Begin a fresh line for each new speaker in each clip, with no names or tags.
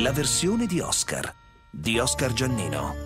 la versione di Oscar Giannino.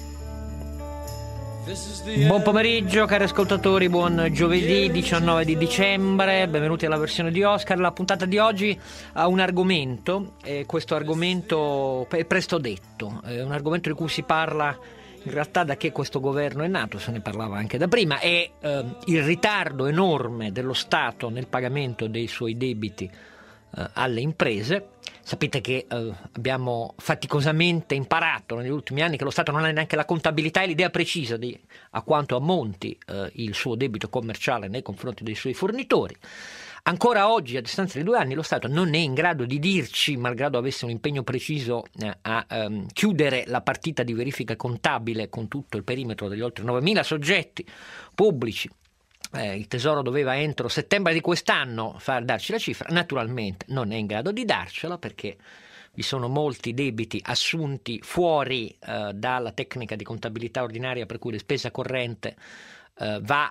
Buon pomeriggio cari ascoltatori, buon giovedì 19 di dicembre, benvenuti alla versione di Oscar. La puntata di oggi ha un argomento, e questo argomento è presto detto, è un argomento di cui si parla in realtà da che questo governo è nato, se ne parlava anche da prima, è il ritardo enorme dello Stato nel pagamento dei suoi debiti alle imprese. Sapete che abbiamo faticosamente imparato negli ultimi anni che lo Stato non ha neanche la contabilità e l'idea precisa di a quanto ammonti il suo debito commerciale nei confronti dei suoi fornitori. Ancora oggi, a distanza di 2 anni, lo Stato non è in grado di dirci, malgrado avesse un impegno preciso a chiudere la partita di verifica contabile con tutto il perimetro degli oltre 9.000 soggetti pubblici. Il Tesoro doveva entro settembre di quest'anno darci la cifra, naturalmente non è in grado di darcela perché vi sono molti debiti assunti fuori dalla tecnica di contabilità ordinaria, per cui la spesa corrente va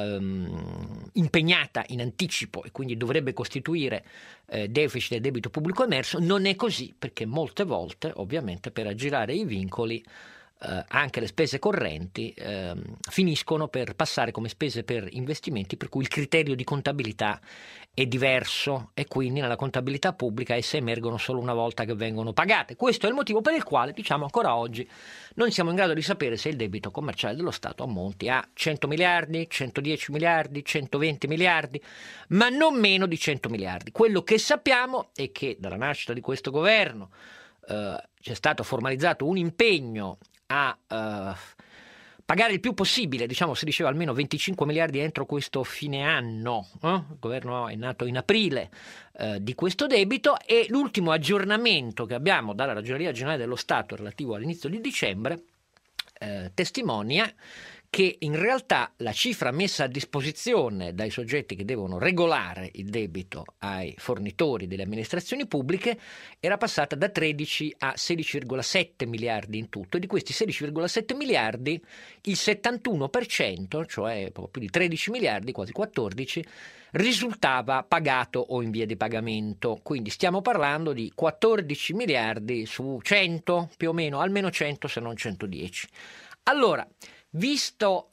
impegnata in anticipo e quindi dovrebbe costituire deficit e debito pubblico emerso. Non è così perché molte volte, ovviamente, per aggirare i vincoli anche le spese correnti finiscono per passare come spese per investimenti, per cui il criterio di contabilità è diverso e quindi nella contabilità pubblica esse emergono solo una volta che vengono pagate. Questo è il motivo per il quale, diciamo, ancora oggi non siamo in grado di sapere se il debito commerciale dello Stato ammonti a 100 miliardi, 110 miliardi, 120 miliardi, ma non meno di 100 miliardi. Quello che sappiamo è che dalla nascita di questo governo c'è stato formalizzato un impegno a pagare il più possibile, diciamo, si diceva almeno 25 miliardi entro questo fine anno. Il governo è nato in aprile di questo debito e l'ultimo aggiornamento che abbiamo dalla Ragioneria Generale dello Stato relativo all'inizio di dicembre testimonia che in realtà la cifra messa a disposizione dai soggetti che devono regolare il debito ai fornitori delle amministrazioni pubbliche era passata da 13 a 16,7 miliardi in tutto, e di questi 16,7 miliardi il 71%, cioè poco più di 13 miliardi, quasi 14, risultava pagato o in via di pagamento. Quindi stiamo parlando di 14 miliardi su 100, più o meno, almeno 100 se non 110. Allora, visto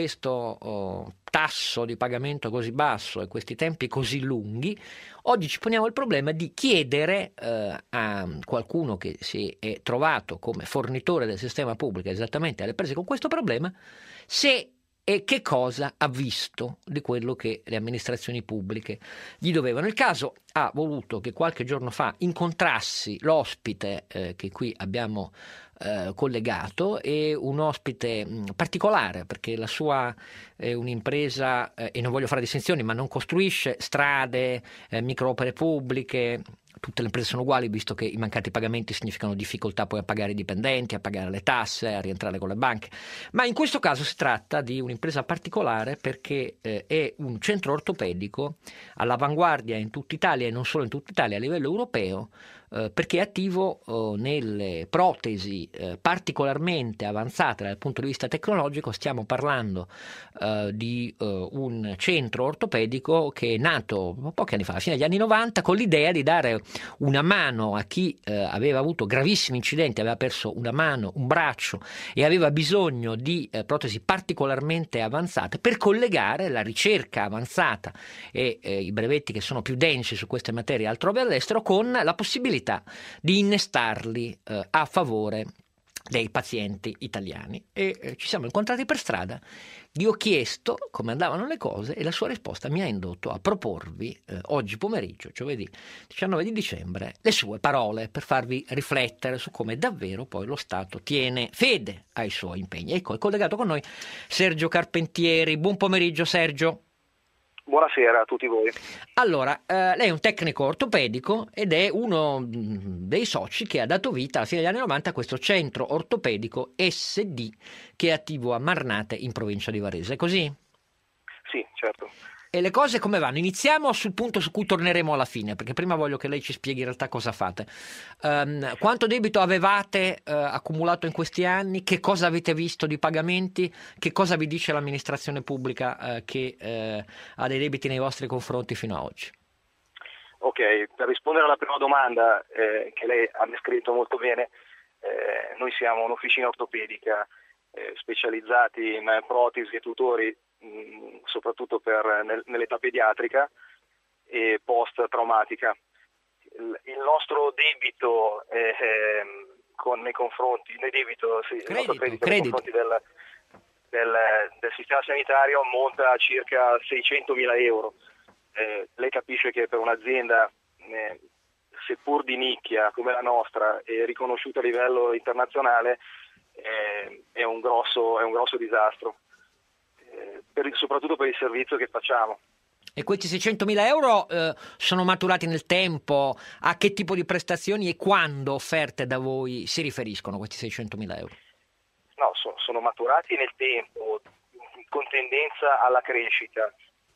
questo tasso di pagamento così basso e questi tempi così lunghi, oggi ci poniamo il problema di chiedere a qualcuno che si è trovato come fornitore del sistema pubblico esattamente alle prese con questo problema se e che cosa ha visto di quello che le amministrazioni pubbliche gli dovevano. Il caso ha voluto che qualche giorno fa incontrassi l'ospite che qui abbiamo collegato, è un ospite particolare perché la sua è un'impresa e non voglio fare distinzioni, ma non costruisce strade, microopere pubbliche. Tutte le imprese sono uguali, visto che i mancati pagamenti significano difficoltà poi a pagare i dipendenti, a pagare le tasse, a rientrare con le banche. Ma in questo caso si tratta di un'impresa particolare perché è un centro ortopedico all'avanguardia in tutta Italia e non solo in tutta Italia, a livello europeo, perché è attivo nelle protesi particolarmente avanzate dal punto di vista tecnologico. Stiamo parlando di un centro ortopedico che è nato pochi anni fa, alla fine degli anni 90, con l'idea di dare una mano a chi aveva avuto gravissimi incidenti, aveva perso una mano, un braccio e aveva bisogno di protesi particolarmente avanzate per collegare la ricerca avanzata e i brevetti che sono più densi su queste materie altrove all'estero con la possibilità di innestarli a favore dei pazienti italiani. E ci siamo incontrati per strada, gli ho chiesto come andavano le cose e la sua risposta mi ha indotto a proporvi oggi pomeriggio, giovedì 19 di dicembre, le sue parole per farvi riflettere su come davvero poi lo Stato tiene fede ai suoi impegni. Ecco, è collegato con noi Sergio Carpentieri. Buon pomeriggio Sergio.
Buonasera a tutti voi.
Allora, lei è un tecnico ortopedico ed è uno dei soci che ha dato vita alla fine degli anni 90 a questo centro ortopedico SD che è attivo a Marnate in provincia di Varese, è così?
Sì, certo.
E le cose come vanno? Iniziamo sul punto su cui torneremo alla fine, perché prima voglio che lei ci spieghi in realtà cosa fate. Quanto debito avevate accumulato in questi anni? Che cosa avete visto di pagamenti? Che cosa vi dice l'amministrazione pubblica che ha dei debiti nei vostri confronti fino ad oggi?
Ok, per rispondere alla prima domanda che lei ha descritto molto bene, noi siamo un'officina ortopedica specializzati in protesi e tutori, soprattutto nell'età pediatrica e post-traumatica. Il nostro debito nei confronti del sistema sanitario ammonta a circa 600.000 euro. Lei capisce che per un'azienda seppur di nicchia come la nostra e riconosciuta a livello internazionale è un grosso disastro, soprattutto per il servizio che facciamo.
E questi 600.000 euro sono maturati nel tempo? A che tipo di prestazioni e quando offerte da voi si riferiscono questi 600.000 euro?
No, sono maturati nel tempo, con tendenza alla crescita.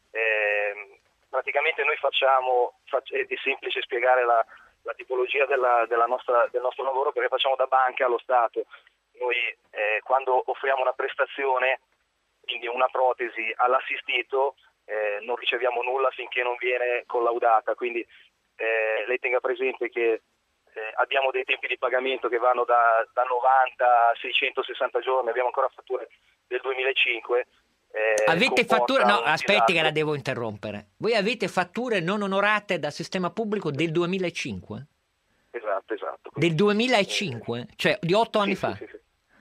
Praticamente noi è semplice spiegare la tipologia del nostro lavoro, perché facciamo da banca allo Stato. Noi quando offriamo una prestazione, quindi una protesi all'assistito, non riceviamo nulla finché non viene collaudata, quindi lei tenga presente che abbiamo dei tempi di pagamento che vanno da 90 a 660 giorni, abbiamo ancora fatture del 2005.
Avete fatture? No, aspetti che la devo interrompere. Voi avete fatture non onorate dal sistema pubblico del 2005?
Esatto.
Del 2005? Cioè di 8 anni fa?
Sì.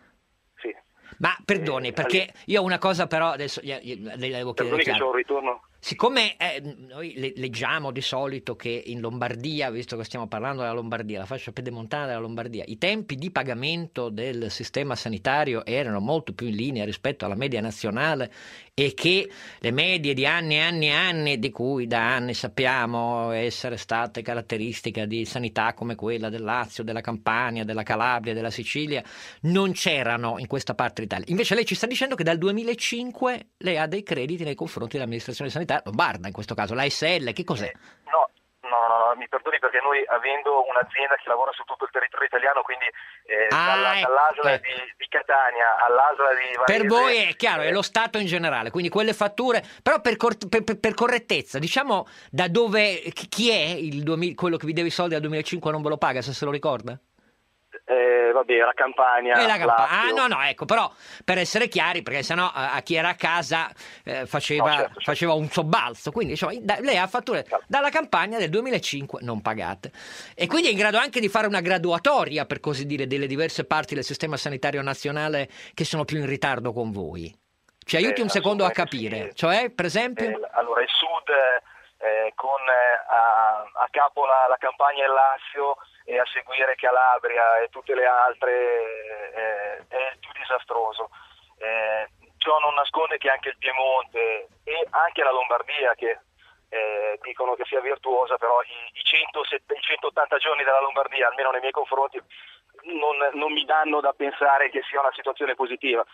Ma perdoni, perché io ho una cosa però, adesso le devo chiedere
Perdoni che c'è un ritorno.
Siccome noi leggiamo di solito che in Lombardia, visto che stiamo parlando della Lombardia, la fascia pedemontana della Lombardia, i tempi di pagamento del sistema sanitario erano molto più in linea rispetto alla media nazionale e che le medie di anni e anni e anni, di cui da anni sappiamo essere state caratteristiche di sanità come quella del Lazio, della Campania, della Calabria, della Sicilia, non c'erano in questa parte d'Italia. Invece lei ci sta dicendo che dal 2005 lei ha dei crediti nei confronti dell'amministrazione sanitaria lombarda, in questo caso la ASL, che cos'è?
No, mi perdoni, perché noi, avendo un'azienda che lavora su tutto il territorio italiano, quindi dall'ASL di Catania all'ASL di Varese,
per voi è chiaro, è lo Stato in generale, quindi quelle fatture, però per correttezza, diciamo da dove, chi è quello che vi deve i soldi dal 2005 non ve lo paga, se lo ricorda?
Vabbè, la Campania.
Ecco, però per essere chiari, perché sennò a chi era a casa faceva un sobbalzo, quindi diciamo, lei ha fatture dalla Campania del 2005 non pagate e quindi è in grado anche di fare una graduatoria, per così dire, delle diverse parti del sistema sanitario nazionale che sono più in ritardo con voi. Ci aiuti un secondo a capire, cioè per esempio?
Allora il Sud con a capo la Campania e il Lazio, e a seguire Calabria e tutte le altre è il più disastroso. Ciò non nasconde che anche il Piemonte e anche la Lombardia, che dicono che sia virtuosa, però i 180 giorni della Lombardia, almeno nei miei confronti, non mi danno da pensare che sia una situazione positiva.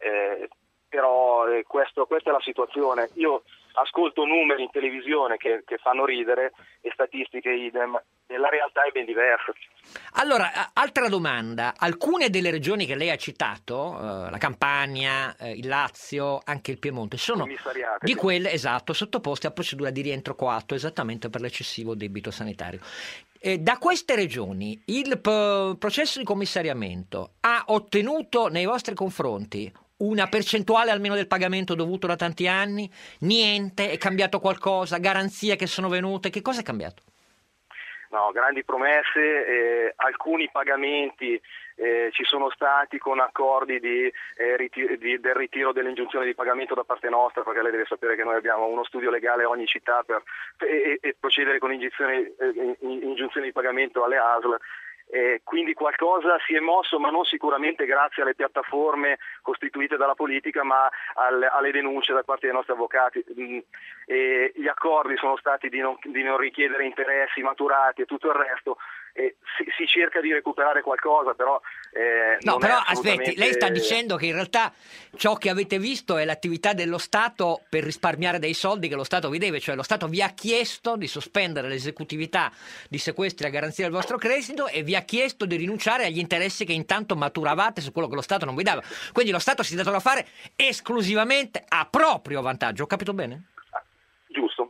Però questa è la situazione. Io ascolto numeri in televisione che fanno ridere e statistiche idem, e la realtà è ben diversa.
Allora, altra domanda: alcune delle regioni che lei ha citato, la Campania, il Lazio, anche il Piemonte, sono di quelle, esatto, sottoposte a procedura di rientro coatto, esattamente per l'eccessivo debito sanitario. Da queste regioni il processo di commissariamento ha ottenuto nei vostri confronti una percentuale almeno del pagamento dovuto da tanti anni? Niente? È cambiato qualcosa? Garanzie che sono venute? Che cosa è cambiato?
No, grandi promesse, alcuni pagamenti ci sono stati con accordi del ritiro dell'ingiunzione di pagamento da parte nostra, perché lei deve sapere che noi abbiamo uno studio legale a ogni città e procedere con ingiunzione di pagamento alle ASL. Quindi qualcosa si è mosso, ma non sicuramente grazie alle piattaforme costituite dalla politica, ma alle denunce da parte dei nostri avvocati. Gli accordi sono stati di non richiedere interessi maturati e tutto il resto. Si cerca di recuperare qualcosa, però
aspetti, lei sta dicendo che in realtà ciò che avete visto è l'attività dello Stato per risparmiare dei soldi che lo Stato vi deve, cioè lo Stato vi ha chiesto di sospendere l'esecutività di sequestri a garanzia del vostro credito e vi ha chiesto di rinunciare agli interessi che intanto maturavate su quello che lo Stato non vi dava, quindi lo Stato si è dato da fare esclusivamente a proprio vantaggio, ho capito bene?
Giusto.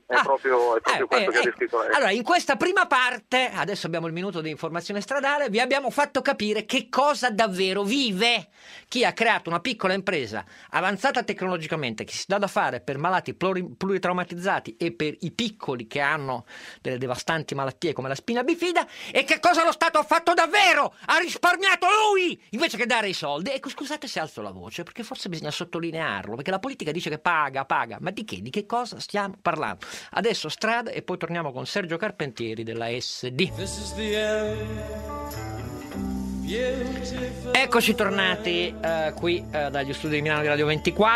È proprio questo che ha descritto lei.
Allora, in questa prima parte, adesso abbiamo il minuto di informazione stradale, vi abbiamo fatto capire che cosa davvero vive chi ha creato una piccola impresa avanzata tecnologicamente, che si dà da fare per malati pluritraumatizzati e per i piccoli che hanno delle devastanti malattie come la spina bifida, e che cosa lo Stato ha fatto davvero? Ha risparmiato lui invece che dare i soldi. Ecco, scusate se alzo la voce, perché forse bisogna sottolinearlo, perché la politica dice che paga, ma di che? Di che cosa stiamo parlando? Adesso strada e poi torniamo con Sergio Carpentieri della SD. Eccoci tornati qui dagli studi di Milano di Radio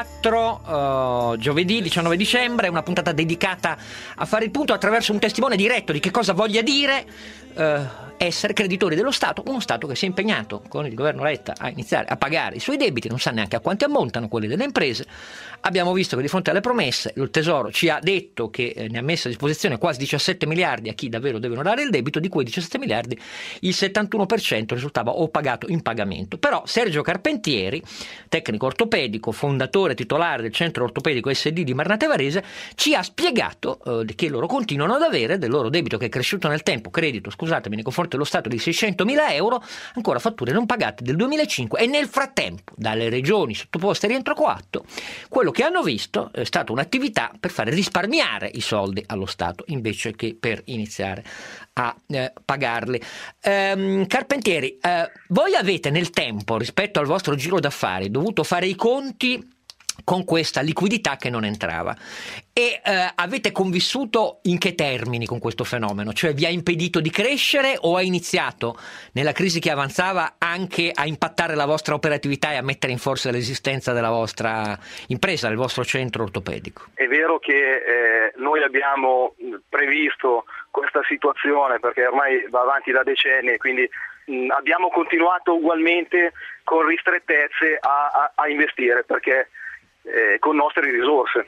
24, giovedì 19 dicembre, una puntata dedicata a fare il punto attraverso un testimone diretto di che cosa voglia dire essere creditori dello Stato, uno Stato che si è impegnato con il governo Letta a iniziare a pagare i suoi debiti, non sa neanche a quanti ammontano quelli delle imprese. Abbiamo visto che di fronte alle promesse il Tesoro ci ha detto che ne ha messo a disposizione quasi 17 miliardi a chi davvero deve onorare il debito, di quei 17 miliardi il 71% risultava o pagato in pagamento. Però Sergio Carpentieri, tecnico ortopedico, fondatore titolare del centro ortopedico SD di Marnate Varese, ci ha spiegato che loro continuano ad avere del loro debito che è cresciuto nel tempo, credito, scusatemi, nei confronti dello Stato di 600.000 euro, ancora fatture non pagate del 2005, e nel frattempo dalle regioni sottoposte a rientro coatto quello che hanno visto è stata un'attività per fare risparmiare i soldi allo Stato invece che per iniziare a pagarli. Carpentieri, voi avete nel tempo, rispetto al vostro giro d'affari, dovuto fare i conti con questa liquidità che non entrava e avete convissuto in che termini con questo fenomeno? Cioè vi ha impedito di crescere o ha iniziato nella crisi che avanzava anche a impattare la vostra operatività e a mettere in forza l'esistenza della vostra impresa, del vostro centro ortopedico?
È vero che noi abbiamo previsto questa situazione perché ormai va avanti da decenni e quindi abbiamo continuato ugualmente con ristrettezze a investire perché con nostre risorse.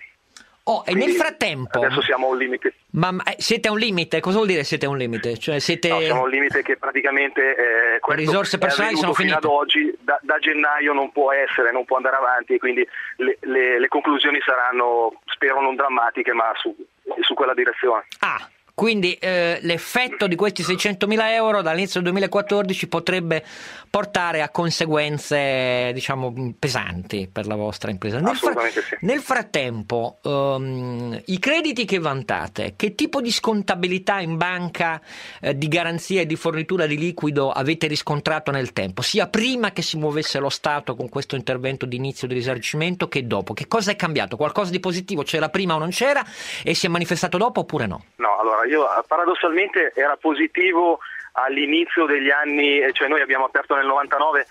E nel frattempo
adesso siamo a un limite.
Ma siete a un limite? Cosa vuol dire siete a un limite? Cioè siete...
No, siamo a un limite che praticamente
le risorse personali sono finite.
Fino ad oggi, da gennaio non può andare avanti e quindi le conclusioni saranno, spero non drammatiche, ma su quella direzione.
Quindi l'effetto di questi 600.000 euro dall'inizio del 2014 potrebbe portare a conseguenze, diciamo, pesanti per la vostra impresa.
Assolutamente sì.
Nel frattempo, i crediti che vantate, che tipo di scontabilità in banca, di garanzia e di fornitura di liquido avete riscontrato nel tempo, sia prima che si muovesse lo Stato con questo intervento di inizio di risarcimento che dopo? Che cosa è cambiato? Qualcosa di positivo c'era prima o non c'era e si è manifestato dopo oppure no?
No, allora io paradossalmente era positivo all'inizio degli anni, cioè noi abbiamo aperto nel 99,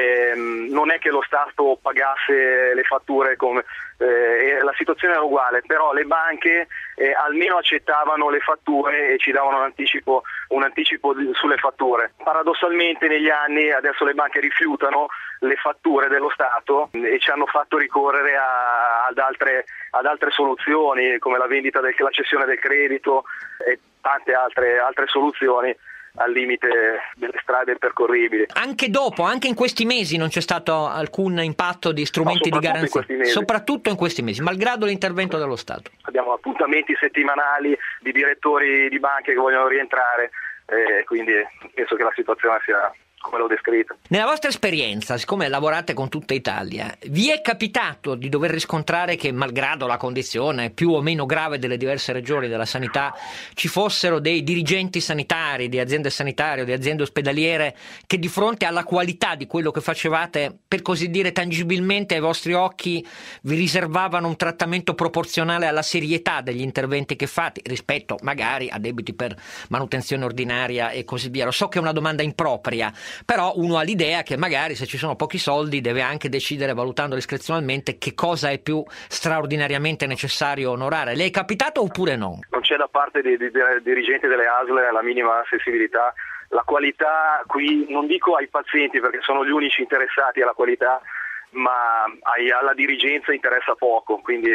non è che lo Stato pagasse le fatture come la situazione era uguale, però le banche almeno accettavano le fatture e ci davano un anticipo sulle fatture. Paradossalmente negli anni adesso le banche rifiutano le fatture dello Stato e ci hanno fatto ricorrere ad altre soluzioni come la vendita la cessione del credito e tante altre soluzioni al limite delle strade percorribili.
Anche in questi mesi non c'è stato alcun impatto di strumenti di garanzia? Soprattutto in questi mesi, malgrado l'intervento dello Stato.
Abbiamo appuntamenti settimanali di direttori di banche che vogliono rientrare, quindi penso che la situazione sia come l'ho descritta.
Nella vostra esperienza, siccome lavorate con tutta Italia, vi è capitato di dover riscontrare che, malgrado la condizione più o meno grave delle diverse regioni della sanità, ci fossero dei dirigenti sanitari, di aziende sanitarie o di aziende ospedaliere che di fronte alla qualità di quello che facevate, per così dire tangibilmente ai vostri occhi, vi riservavano un trattamento proporzionale alla serietà degli interventi che fate rispetto magari a debiti per manutenzione ordinaria e così via? Lo so che è una domanda impropria, però uno ha l'idea che magari se ci sono pochi soldi deve anche decidere, valutando discrezionalmente, che cosa è più straordinariamente necessario onorare. Le è capitato oppure no?
Non c'è da parte dei dirigenti delle ASL la minima sensibilità. La qualità qui, non dico ai pazienti perché sono gli unici interessati alla qualità, ma alla dirigenza interessa poco, quindi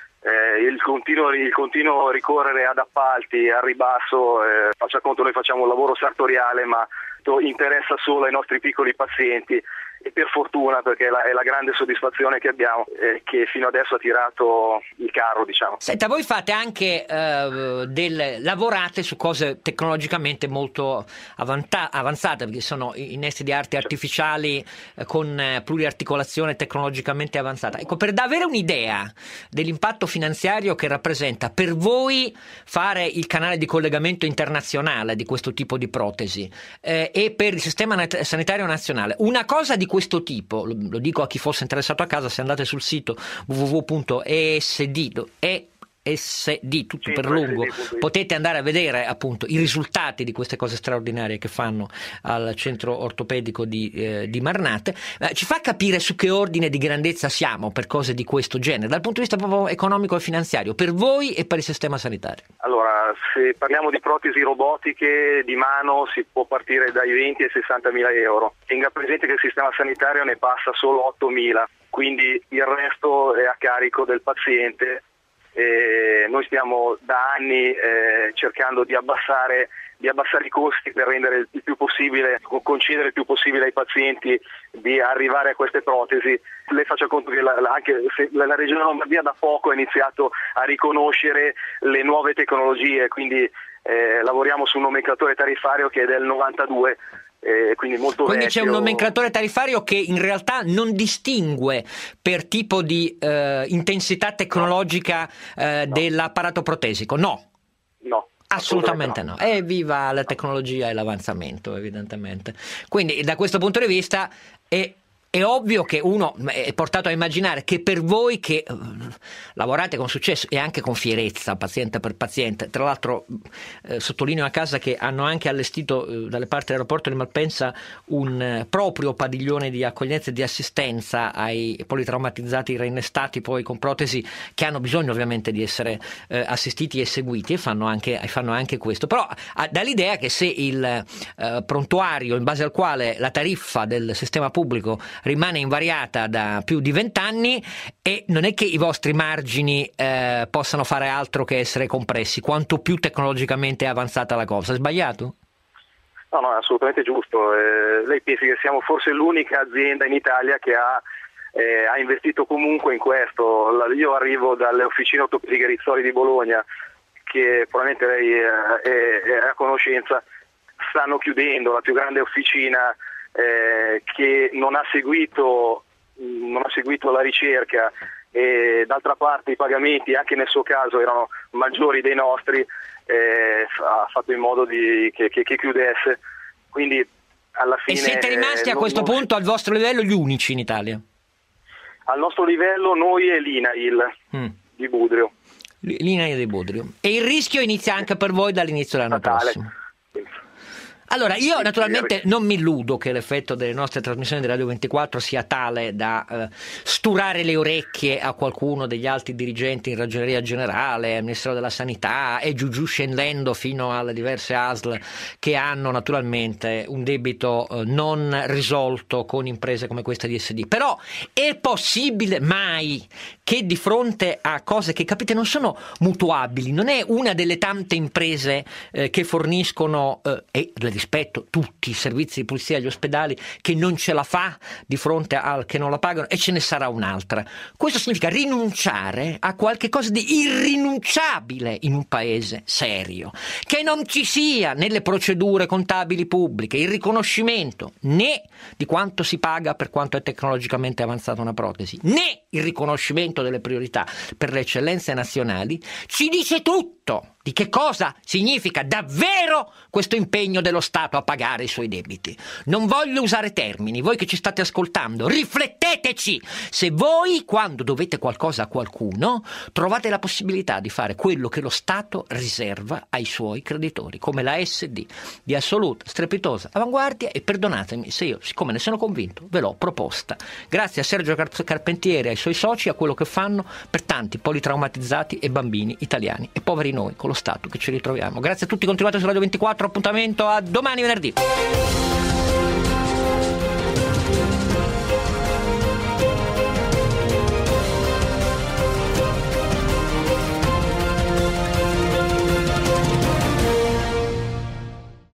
il continuo ricorrere ad appalti al ribasso, faccia conto noi facciamo un lavoro sartoriale ma interessa solo ai nostri piccoli pazienti e per fortuna, perché è la grande soddisfazione che abbiamo, che fino adesso ha tirato il carro, diciamo.
Senta, voi fate anche lavorate su cose tecnologicamente molto avanzate, perché sono innesti di arti artificiali con pluriarticolazione tecnologicamente avanzata. Ecco, per avere un'idea dell'impatto finanziario che rappresenta per voi fare il canale di collegamento internazionale di questo tipo di protesi e per il sistema sanitario nazionale, una cosa di questo tipo, lo dico a chi fosse interessato a casa, se andate sul sito www.esd tutto per lungo, potete andare a vedere appunto i risultati di queste cose straordinarie che fanno al centro ortopedico di Marnate. Ci fa capire su che ordine di grandezza siamo per cose di questo genere dal punto di vista proprio economico e finanziario per voi e per il sistema sanitario?
Allora, se parliamo di protesi robotiche di mano si può partire dai 20 ai 60 mila euro. Tenga presente che il sistema sanitario ne passa solo 8 mila, quindi il resto è a carico del paziente. Noi stiamo da anni cercando di abbassare i costi per rendere il più possibile, concedere il più possibile ai pazienti di arrivare a queste protesi. Lei faccia conto che anche se la Regione Lombardia da poco ha iniziato a riconoscere le nuove tecnologie, quindi lavoriamo su un nomenclatore tariffario che è del 92. Quindi
vecchio. C'è un nomenclatore tariffario che in realtà non distingue per tipo di intensità tecnologica dell'apparato protesico, no. Assolutamente no. Viva la tecnologia e l'avanzamento, evidentemente. Quindi da questo punto di vista è ovvio che uno è portato a immaginare che per voi che lavorate con successo e anche con fierezza, paziente per paziente, tra l'altro sottolineo a casa che hanno anche allestito dalle parti dell'aeroporto di Malpensa un proprio padiglione di accoglienza e di assistenza ai politraumatizzati reinnestati poi con protesi che hanno bisogno ovviamente di essere assistiti e seguiti e fanno anche questo, però dà l'idea che se il prontuario in base al quale la tariffa del sistema pubblico rimane invariata da più di 20 anni e non è che i vostri margini possano fare altro che essere compressi, quanto più tecnologicamente è avanzata la cosa. È sbagliato?
No, è assolutamente giusto. Lei pensi che siamo forse l'unica azienda in Italia che ha investito comunque in questo. Io arrivo dalle officine ortopediche Rizzoli di Bologna, che probabilmente lei è a conoscenza, stanno chiudendo, la più grande officina che non ha seguito la ricerca e d'altra parte i pagamenti anche nel suo caso erano maggiori dei nostri, ha fatto in modo che chiudesse, quindi alla fine.
E siete rimasti a questo punto al vostro livello gli unici in Italia?
Al nostro livello noi e l'INAIL di Budrio.
L'INAIL di Budrio. E il rischio inizia anche per voi dall'inizio dell'anno prossimo? Allora, io naturalmente non mi illudo che l'effetto delle nostre trasmissioni di Radio 24 sia tale da sturare le orecchie a qualcuno degli alti dirigenti in Ragioneria Generale, al Ministero della Sanità e giù scendendo fino alle diverse ASL che hanno naturalmente un debito non risolto con imprese come questa di SD. Però è possibile mai che di fronte a cose che, capite, non sono mutuabili, non è una delle tante imprese che forniscono e rispetto tutti i servizi di pulizia agli ospedali che non ce la fa di fronte al che non la pagano e ce ne sarà un'altra. Questo significa rinunciare a qualche cosa di irrinunciabile in un paese serio, che non ci sia nelle procedure contabili pubbliche il riconoscimento né di quanto si paga per quanto è tecnologicamente avanzata una protesi, né il riconoscimento delle priorità per le eccellenze nazionali. Ci dice tutto di che cosa significa davvero questo impegno dello Stato a pagare i suoi debiti. Non voglio usare termini, voi che ci state ascoltando, rifletteteci se voi, quando dovete qualcosa a qualcuno, trovate la possibilità di fare quello che lo Stato riserva ai suoi creditori, come la SD, di assoluta, strepitosa avanguardia, e perdonatemi se io, siccome ne sono convinto, ve l'ho proposta. Grazie a Sergio Carpentieri e ai suoi soci, a quello che fanno per tanti politraumatizzati e bambini italiani e poveri noi con lo Stato che ci ritroviamo. Grazie a tutti, continuate su Radio 24, appuntamento a domani venerdì.